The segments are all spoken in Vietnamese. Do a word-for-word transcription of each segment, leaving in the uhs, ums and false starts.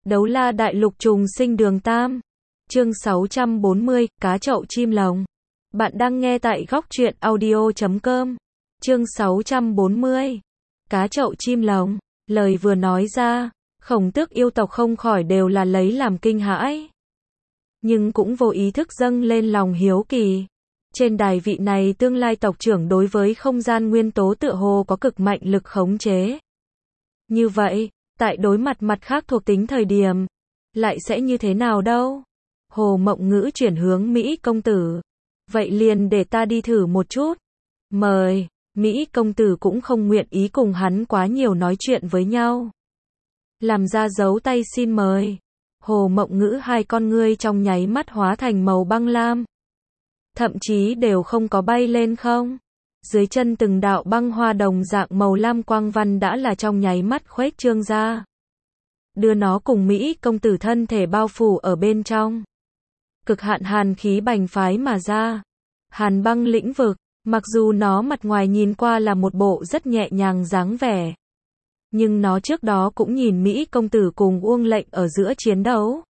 Đấu la đại lục trùng sinh đường tam. Chương sáu trăm bốn mươi, cá chậu chim lồng. Bạn đang nghe tại góc truyện audio chấm com. Chương sáu trăm bốn mươi. Cá chậu chim lồng. Lời vừa nói ra, Khổng Tước yêu tộc không khỏi đều là lấy làm kinh hãi. Nhưng cũng vô ý thức dâng lên lòng hiếu kỳ. Trên đài vị này tương lai tộc trưởng đối với không gian nguyên tố tựa hồ có cực mạnh lực khống chế. Như vậy, tại đối mặt mặt khác thuộc tính thời điểm, lại sẽ như thế nào đâu? Hồ Mộng Ngữ chuyển hướng Mỹ công tử. Vậy liền để ta đi thử một chút. Mời, Mỹ công tử cũng không nguyện ý cùng hắn quá nhiều nói chuyện với nhau. Làm ra dấu tay xin mời. Hồ Mộng Ngữ hai con ngươi trong nháy mắt hóa thành màu băng lam. Thậm chí đều không có bay lên không. Dưới chân từng đạo băng hoa đồng dạng màu lam quang văn đã là trong nháy mắt khuếch trương ra. Đưa nó cùng Mỹ công tử thân thể bao phủ ở bên trong. Cực hạn hàn khí bành phái mà ra. Hàn băng lĩnh vực, mặc dù nó mặt ngoài nhìn qua là một bộ rất nhẹ nhàng dáng vẻ. Nhưng nó trước đó cũng nhìn Mỹ công tử cùng Uông Lệnh ở giữa chiến đấu.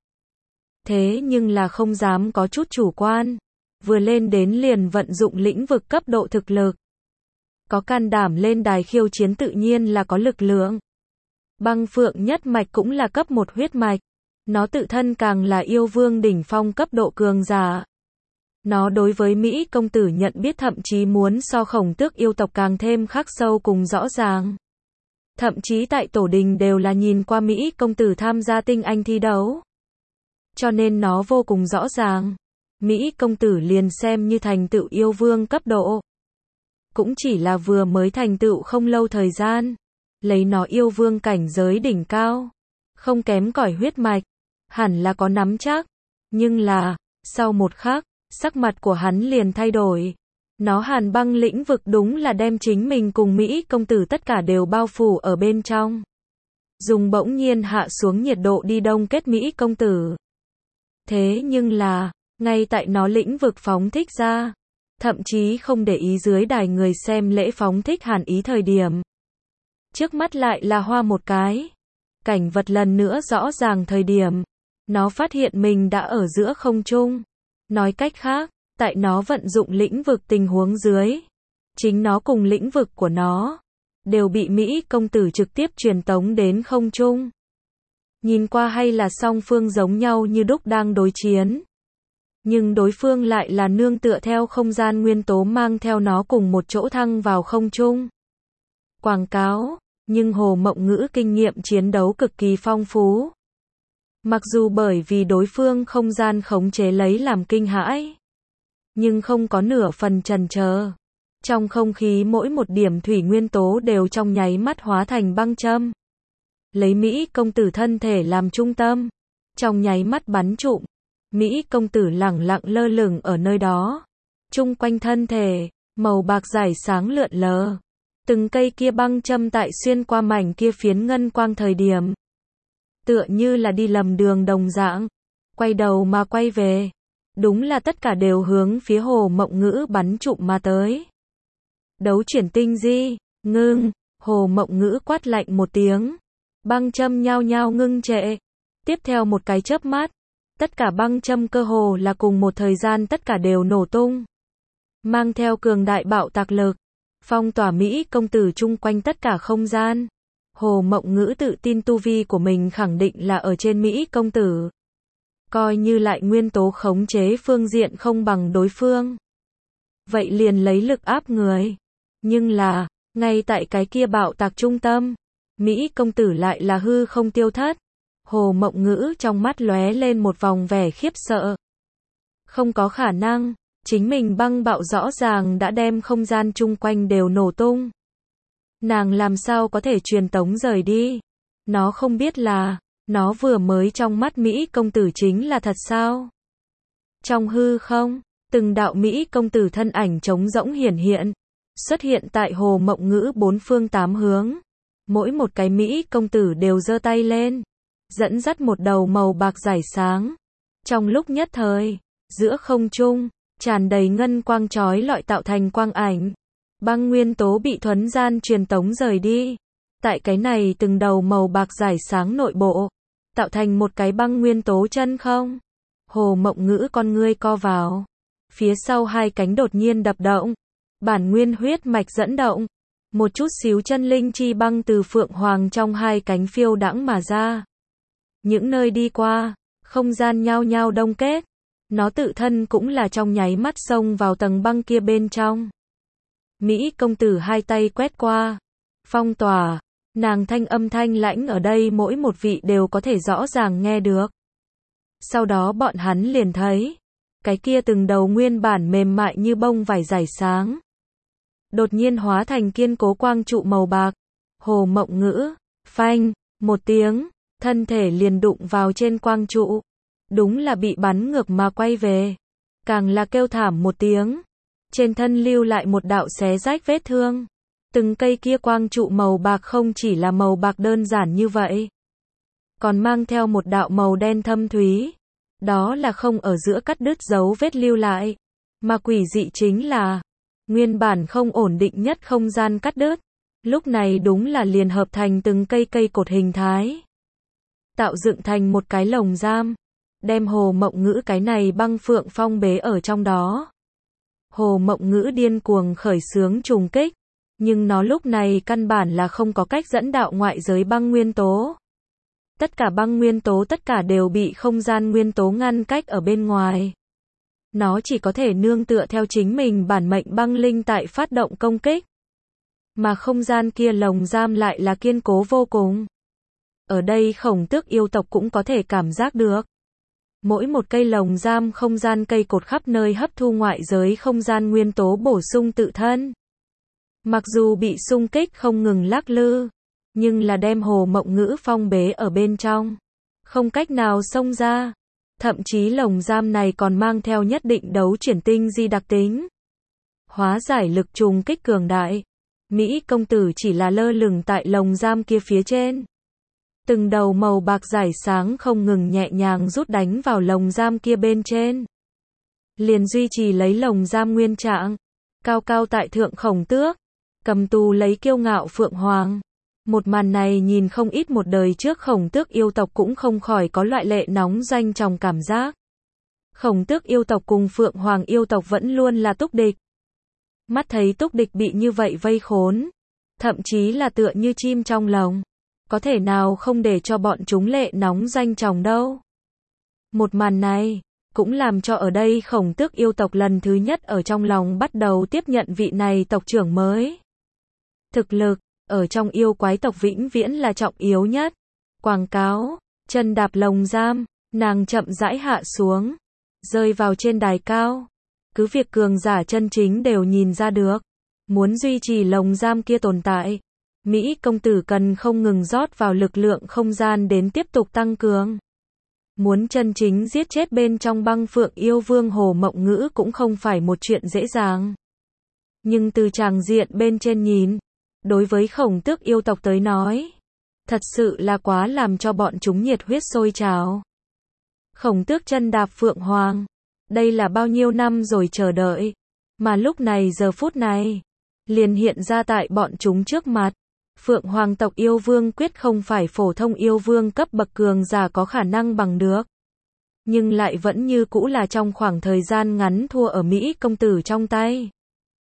Thế nhưng là không dám có chút chủ quan. Vừa lên đến liền vận dụng lĩnh vực cấp độ thực lực. Có can đảm lên đài khiêu chiến tự nhiên là có lực lượng. Băng Phượng nhất mạch cũng là cấp một huyết mạch. Nó tự thân càng là yêu vương đỉnh phong cấp độ cường giả. Nó đối với Mỹ công tử nhận biết thậm chí muốn so Khổng Tước yêu tộc càng thêm khắc sâu cùng rõ ràng. Thậm chí tại tổ đình đều là nhìn qua Mỹ công tử tham gia tinh anh thi đấu. Cho nên nó vô cùng rõ ràng. Mỹ công tử liền xem như thành tựu yêu vương cấp độ. Cũng chỉ là vừa mới thành tựu không lâu thời gian. Lấy nó yêu vương cảnh giới đỉnh cao. Không kém cỏi huyết mạch. Hẳn là có nắm chắc. Nhưng là, sau một khắc, sắc mặt của hắn liền thay đổi. Nó hàn băng lĩnh vực đúng là đem chính mình cùng Mỹ công tử tất cả đều bao phủ ở bên trong. Dùng bỗng nhiên hạ xuống nhiệt độ đi đông kết Mỹ công tử. Thế nhưng là, ngay tại nó lĩnh vực phóng thích ra, thậm chí không để ý dưới đài người xem lễ phóng thích hàn ý thời điểm. Trước mắt lại là hoa một cái. Cảnh vật lần nữa rõ ràng thời điểm. Nó phát hiện mình đã ở giữa không trung. Nói cách khác, tại nó vận dụng lĩnh vực tình huống dưới. Chính nó cùng lĩnh vực của nó đều bị Mỹ công tử trực tiếp truyền tống đến không trung. Nhìn qua hay là song phương giống nhau như đúc đang đối chiến. Nhưng đối phương lại là nương tựa theo không gian nguyên tố mang theo nó cùng một chỗ thăng vào không trung. Quảng cáo, nhưng Hồ Mộng Ngữ kinh nghiệm chiến đấu cực kỳ phong phú. Mặc dù bởi vì đối phương không gian khống chế lấy làm kinh hãi, nhưng không có nửa phần chần chờ. Trong không khí mỗi một điểm thủy nguyên tố đều trong nháy mắt hóa thành băng châm. Lấy Mỹ công tử thân thể làm trung tâm, trong nháy mắt bắn trụm. Mỹ công tử lẳng lặng lơ lửng ở nơi đó. Chung quanh thân thể, màu bạc rải sáng lượn lờ. Từng cây kia băng châm tại xuyên qua mảnh kia phiến ngân quang thời điểm. Tựa như là đi lầm đường đồng dạng. Quay đầu mà quay về. Đúng là tất cả đều hướng phía Hồ Mộng Ngữ bắn trụm mà tới. Đấu chuyển tinh di, ngưng. Hồ Mộng Ngữ quát lạnh một tiếng. Băng châm nhao nhao ngưng trệ. Tiếp theo một cái chớp mắt. Tất cả băng châm cơ hồ là cùng một thời gian tất cả đều nổ tung. Mang theo cường đại bạo tạc lực. Phong tỏa Mỹ công tử chung quanh tất cả không gian. Hồ Mộng Ngữ tự tin tu vi của mình khẳng định là ở trên Mỹ công tử. Coi như lại nguyên tố khống chế phương diện không bằng đối phương. Vậy liền lấy lực áp người. Nhưng là, ngay tại cái kia bạo tạc trung tâm, Mỹ công tử lại là hư không tiêu thất. Hồ Mộng Ngữ trong mắt lóe lên một vòng vẻ khiếp sợ. Không có khả năng, chính mình băng bạo rõ ràng đã đem không gian chung quanh đều nổ tung. Nàng làm sao có thể truyền tống rời đi? Nó không biết là, nó vừa mới trong mắt Mỹ công tử chính là thật sao? Trong hư không, từng đạo Mỹ công tử thân ảnh trống rỗng hiển hiện, xuất hiện tại Hồ Mộng Ngữ bốn phương tám hướng. Mỗi một cái Mỹ công tử đều giơ tay lên, dẫn dắt một đầu màu bạc rải sáng. Trong lúc nhất thời, giữa không trung, tràn đầy ngân quang chói lọi tạo thành quang ảnh. Băng nguyên tố bị thuấn gian truyền tống rời đi. Tại cái này từng đầu màu bạc rải sáng nội bộ, tạo thành một cái băng nguyên tố chân không? Hồ Mộng Ngữ con ngươi co vào. Phía sau hai cánh đột nhiên đập động. Bản nguyên huyết mạch dẫn động. Một chút xíu chân linh chi băng từ phượng hoàng trong hai cánh phiêu đãng mà ra. Những nơi đi qua, không gian nhao nhao đông kết. Nó tự thân cũng là trong nháy mắt xông vào tầng băng kia bên trong. Mỹ công tử hai tay quét qua. Phong tỏa. Nàng thanh âm thanh lãnh ở đây mỗi một vị đều có thể rõ ràng nghe được. Sau đó bọn hắn liền thấy. Cái kia từng đầu nguyên bản mềm mại như bông vải rải sáng. Đột nhiên hóa thành kiên cố quang trụ màu bạc. Hồ Mộng Ngữ. Phanh. Một tiếng. Thân thể liền đụng vào trên quang trụ. Đúng là bị bắn ngược mà quay về. Càng là kêu thảm một tiếng. Trên thân lưu lại một đạo xé rách vết thương. Từng cây kia quang trụ màu bạc không chỉ là màu bạc đơn giản như vậy. Còn mang theo một đạo màu đen thâm thúy. Đó là không ở giữa cắt đứt dấu vết lưu lại. Mà quỷ dị chính là. Nguyên bản không ổn định nhất không gian cắt đứt. Lúc này đúng là liền hợp thành từng cây cây cột hình thái. Tạo dựng thành một cái lồng giam. Đem Hồ Mộng Ngữ cái này băng phượng phong bế ở trong đó. Hồ Mộng Ngữ điên cuồng khởi xướng trùng kích. Nhưng nó lúc này căn bản là không có cách dẫn đạo ngoại giới băng nguyên tố. Tất cả băng nguyên tố tất cả đều bị không gian nguyên tố ngăn cách ở bên ngoài. Nó chỉ có thể nương tựa theo chính mình bản mệnh băng linh tại phát động công kích. Mà không gian kia lồng giam lại là kiên cố vô cùng. Ở đây Khổng Tước yêu tộc cũng có thể cảm giác được. Mỗi một cây lồng giam không gian cây cột khắp nơi hấp thu ngoại giới không gian nguyên tố bổ sung tự thân. Mặc dù bị xung kích không ngừng lắc lư, nhưng là đem Hồ Mộng Ngữ phong bế ở bên trong. Không cách nào xông ra. Thậm chí lồng giam này còn mang theo nhất định đấu chuyển tinh di đặc tính. Hóa giải lực trùng kích cường đại. Mỹ công tử chỉ là lơ lửng tại lồng giam kia phía trên. Từng đầu màu bạc rải sáng không ngừng nhẹ nhàng rút đánh vào lồng giam kia bên trên. Liền duy trì lấy lồng giam nguyên trạng. Cao cao tại thượng Khổng Tước. Cầm tù lấy kiêu ngạo Phượng Hoàng. Một màn này nhìn không ít một đời trước Khổng Tước yêu tộc cũng không khỏi có loại lệ nóng doanh trong cảm giác. Khổng Tước yêu tộc cùng Phượng Hoàng yêu tộc vẫn luôn là túc địch. Mắt thấy túc địch bị như vậy vây khốn. Thậm chí là tựa như chim trong lồng. Có thể nào không để cho bọn chúng lệ nóng doanh tròng đâu. Một màn này, cũng làm cho ở đây Khổng Tước yêu tộc lần thứ nhất ở trong lòng bắt đầu tiếp nhận vị này tộc trưởng mới. Thực lực, ở trong yêu quái tộc vĩnh viễn là trọng yếu nhất. Quảng cáo, chân đạp lồng giam, nàng chậm rãi hạ xuống, rơi vào trên đài cao. Cứ việc cường giả chân chính đều nhìn ra được. Muốn duy trì lồng giam kia tồn tại. Mỹ công tử cần không ngừng rót vào lực lượng không gian đến tiếp tục tăng cường. Muốn chân chính giết chết bên trong băng phượng yêu vương Hồ Mộng Ngữ cũng không phải một chuyện dễ dàng. Nhưng từ tràng diện bên trên nhìn, đối với Khổng Tước yêu tộc tới nói, thật sự là quá làm cho bọn chúng nhiệt huyết sôi trào. Khổng Tước chân đạp Phượng Hoàng, đây là bao nhiêu năm rồi chờ đợi, mà lúc này giờ phút này, liền hiện ra tại bọn chúng trước mặt. Phượng Hoàng tộc yêu vương quyết không phải phổ thông yêu vương cấp bậc cường giả có khả năng bằng được. Nhưng lại vẫn như cũ là trong khoảng thời gian ngắn thua ở Mỹ công tử trong tay.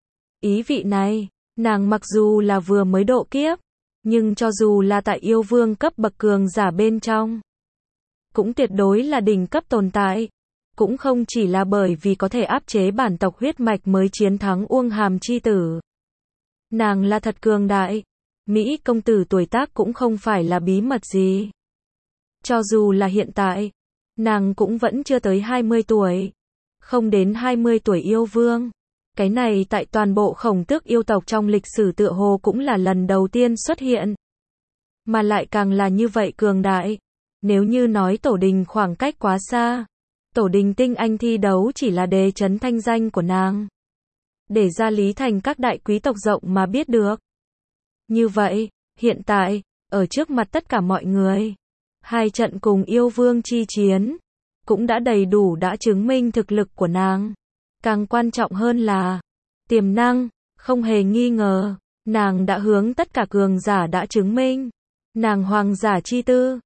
Ý vị này, nàng mặc dù là vừa mới độ kiếp, nhưng cho dù là tại yêu vương cấp bậc cường giả bên trong, cũng tuyệt đối là đỉnh cấp tồn tại. Cũng không chỉ là bởi vì có thể áp chế bản tộc huyết mạch mới chiến thắng Uông Hàm chi tử. Nàng là thật cường đại. Mỹ công tử tuổi tác cũng không phải là bí mật gì. Cho dù là hiện tại, nàng cũng vẫn chưa tới hai mươi tuổi. Không đến hai mươi tuổi yêu vương. Cái này tại toàn bộ Khổng Tước yêu tộc trong lịch sử tựa hồ cũng là lần đầu tiên xuất hiện. Mà lại càng là như vậy cường đại. Nếu như nói tổ đình khoảng cách quá xa, tổ đình tinh anh thi đấu chỉ là đề chấn thanh danh của nàng. Để ra Lý Thành các đại quý tộc rộng mà biết được. Như vậy, hiện tại, ở trước mặt tất cả mọi người, hai trận cùng yêu vương chi chiến, cũng đã đầy đủ đã chứng minh thực lực của nàng. Càng quan trọng hơn là, tiềm năng, không hề nghi ngờ, nàng đã hướng tất cả cường giả đã chứng minh. Nàng hoàng giả chi tư,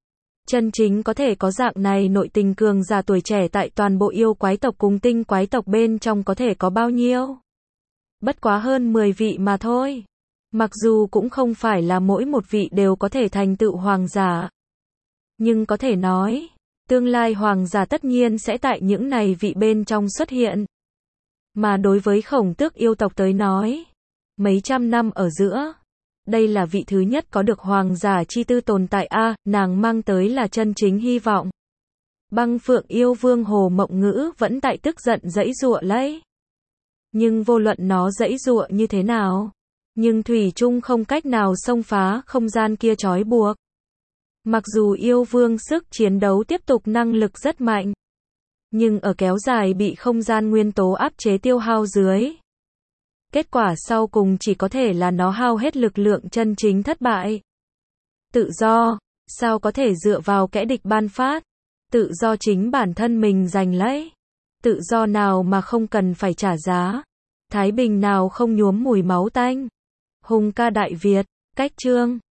Chân chính có thể có dạng này nội tình cường giả tuổi trẻ tại toàn bộ yêu quái tộc cùng tinh quái tộc bên trong có thể có bao nhiêu? Bất quá hơn mười vị mà thôi. Mặc dù cũng không phải là mỗi một vị đều có thể thành tựu hoàng giả. Nhưng có thể nói, tương lai hoàng giả tất nhiên sẽ tại những này vị bên trong xuất hiện. Mà đối với Khổng Tước yêu tộc tới nói, mấy trăm năm ở giữa, đây là vị thứ nhất có được hoàng giả chi tư tồn tại a, nàng mang tới là chân chính hy vọng. Băng Phượng yêu vương Hồ Mộng Ngữ vẫn tại tức giận giãy giụa lấy. Nhưng vô luận nó giãy giụa như thế nào, nhưng thủy chung không cách nào xông phá không gian kia trói buộc. Mặc dù yêu vương sức chiến đấu tiếp tục năng lực rất mạnh, nhưng ở kéo dài bị không gian nguyên tố áp chế tiêu hao dưới. Kết quả sau cùng chỉ có thể là nó hao hết lực lượng chân chính thất bại. Tự do, sao có thể dựa vào kẻ địch ban phát? Tự do chính bản thân mình giành lấy. Tự do nào mà không cần phải trả giá? Thái bình nào không nhuốm mùi máu tanh? Hùng ca Đại Việt, cách chương